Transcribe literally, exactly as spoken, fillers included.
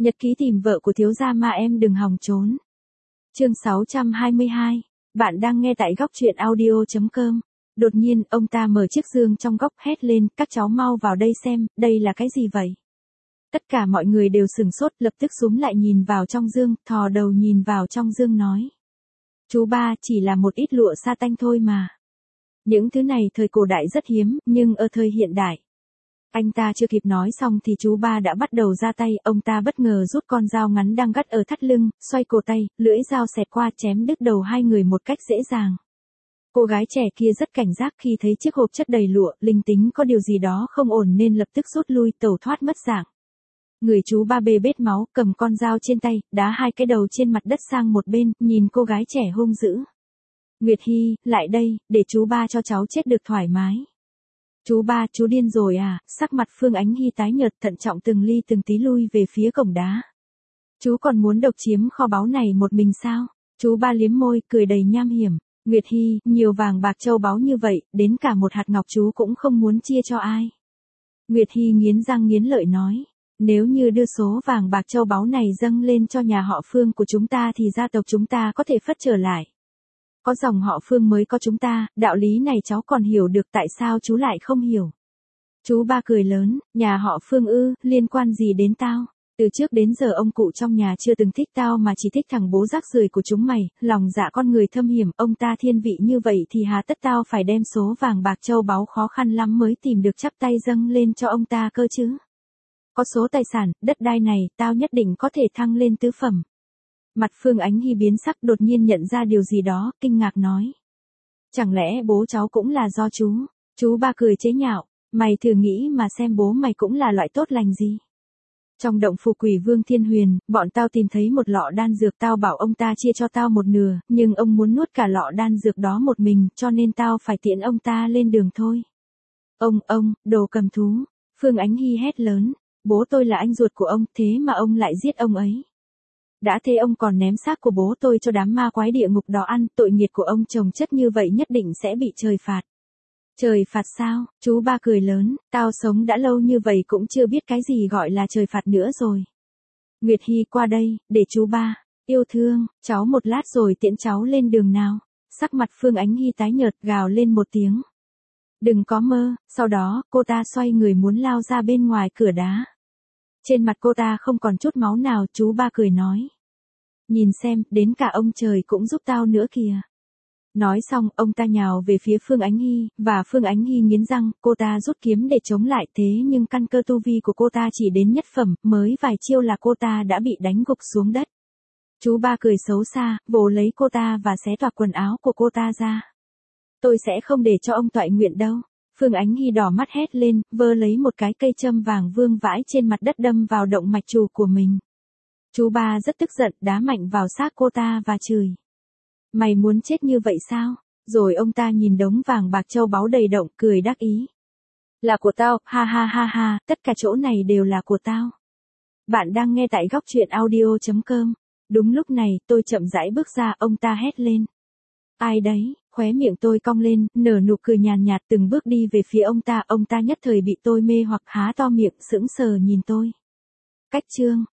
Nhật ký tìm vợ của thiếu gia mà em đừng hòng trốn. Chương sáu trăm hai mươi hai. Bạn đang nghe tại góc truyện audio chấm com. Đột nhiên, ông ta mở chiếc giường trong góc hét lên, các cháu mau vào đây xem, đây là cái gì vậy? Tất cả mọi người đều sửng sốt, lập tức xúm lại nhìn vào trong giường, thò đầu nhìn vào trong giường nói. Chú ba, chỉ là một ít lụa sa tanh thôi mà. Những thứ này thời cổ đại rất hiếm, nhưng ở thời hiện đại. Anh ta chưa kịp nói xong thì chú ba đã bắt đầu ra tay, ông ta bất ngờ rút con dao ngắn đang gắt ở thắt lưng, xoay cổ tay, lưỡi dao xẹt qua chém đứt đầu hai người một cách dễ dàng. Cô gái trẻ kia rất cảnh giác khi thấy chiếc hộp chất đầy lụa, linh tính có điều gì đó không ổn nên lập tức rút lui tẩu thoát mất dạng. Người chú ba bê bết máu, cầm con dao trên tay, đá hai cái đầu trên mặt đất sang một bên, nhìn cô gái trẻ hung dữ. Nguyệt Hy, lại đây, để chú ba cho cháu chết được thoải mái. Chú ba, chú điên rồi à, sắc mặt Phương Ánh Hy tái nhợt thận trọng từng ly từng tí lui về phía cổng đá. Chú còn muốn độc chiếm kho báu này một mình sao? Chú ba liếm môi, cười đầy nham hiểm. Nguyệt Hy, nhiều vàng bạc châu báu như vậy, đến cả một hạt ngọc chú cũng không muốn chia cho ai. Nguyệt Hy nghiến răng nghiến lợi nói. Nếu như đưa số vàng bạc châu báu này dâng lên cho nhà họ Phương của chúng ta thì gia tộc chúng ta có thể phất trở lại. Có dòng họ Phương mới có chúng ta, đạo lý này cháu còn hiểu được, tại sao chú lại không hiểu? Chú ba cười lớn, nhà họ Phương ư, liên quan gì đến tao? Từ trước đến giờ ông cụ trong nhà chưa từng thích tao mà chỉ thích thằng bố rác rưởi của chúng mày, lòng dạ con người thâm hiểm, ông ta thiên vị như vậy thì hà tất tao phải đem số vàng bạc châu báu khó khăn lắm mới tìm được chắp tay dâng lên cho ông ta cơ chứ? Có số tài sản, đất đai này, tao nhất định có thể thăng lên tứ phẩm. Mặt Phương Ánh Hy biến sắc, đột nhiên nhận ra điều gì đó, kinh ngạc nói. Chẳng lẽ bố cháu cũng là do chú? Chú ba cười chế nhạo, mày thử nghĩ mà xem bố mày cũng là loại tốt lành gì. Trong động phủ Quỷ Vương Thiên Huyền, bọn tao tìm thấy một lọ đan dược, tao bảo ông ta chia cho tao một nửa, nhưng ông muốn nuốt cả lọ đan dược đó một mình, cho nên tao phải tiễn ông ta lên đường thôi. Ông, ông, đồ cầm thú. Phương Ánh Hy hét lớn, bố tôi là anh ruột của ông, thế mà ông lại giết ông ấy. Đã thế ông còn ném xác của bố tôi cho đám ma quái địa ngục đó ăn, tội nghiệp của ông chồng chất như vậy nhất định sẽ bị trời phạt. Trời phạt sao? Chú ba cười lớn, tao sống đã lâu như vậy cũng chưa biết cái gì gọi là trời phạt nữa rồi. Nguyệt Hy qua đây, để chú ba, yêu thương, cháu một lát rồi tiễn cháu lên đường nào. Sắc mặt Phương Ánh Hy tái nhợt, gào lên một tiếng. Đừng có mơ, sau đó, cô ta xoay người muốn lao ra bên ngoài cửa đá. Trên mặt cô ta không còn chút máu nào, chú ba cười nói. Nhìn xem, đến cả ông trời cũng giúp tao nữa kìa. Nói xong, ông ta nhào về phía Phương Ánh Hy, và Phương Ánh Hy nghiến răng, cô ta rút kiếm để chống lại, thế nhưng căn cơ tu vi của cô ta chỉ đến nhất phẩm, mới vài chiêu là cô ta đã bị đánh gục xuống đất. Chú ba cười xấu xa, vồ lấy cô ta và xé toạc quần áo của cô ta ra. Tôi sẽ không để cho ông toại nguyện đâu. Phương Ánh Hy đỏ mắt hét lên, vơ lấy một cái cây châm vàng vương vãi trên mặt đất đâm vào động mạch chủ của mình. Chú ba rất tức giận, đá mạnh vào xác cô ta và chửi. Mày muốn chết như vậy sao? Rồi ông ta nhìn đống vàng bạc châu báu đầy động, cười đắc ý. Là của tao, ha ha ha ha, tất cả chỗ này đều là của tao. Bạn đang nghe tại góc truyện audio chấm com. Đúng lúc này, tôi chậm rãi bước ra, ông ta hét lên. Ai đấy? Khóe miệng tôi cong lên, nở nụ cười nhàn nhạt, từng bước đi về phía ông ta, ông ta nhất thời bị tôi mê hoặc há to miệng sững sờ nhìn tôi. Cách chương.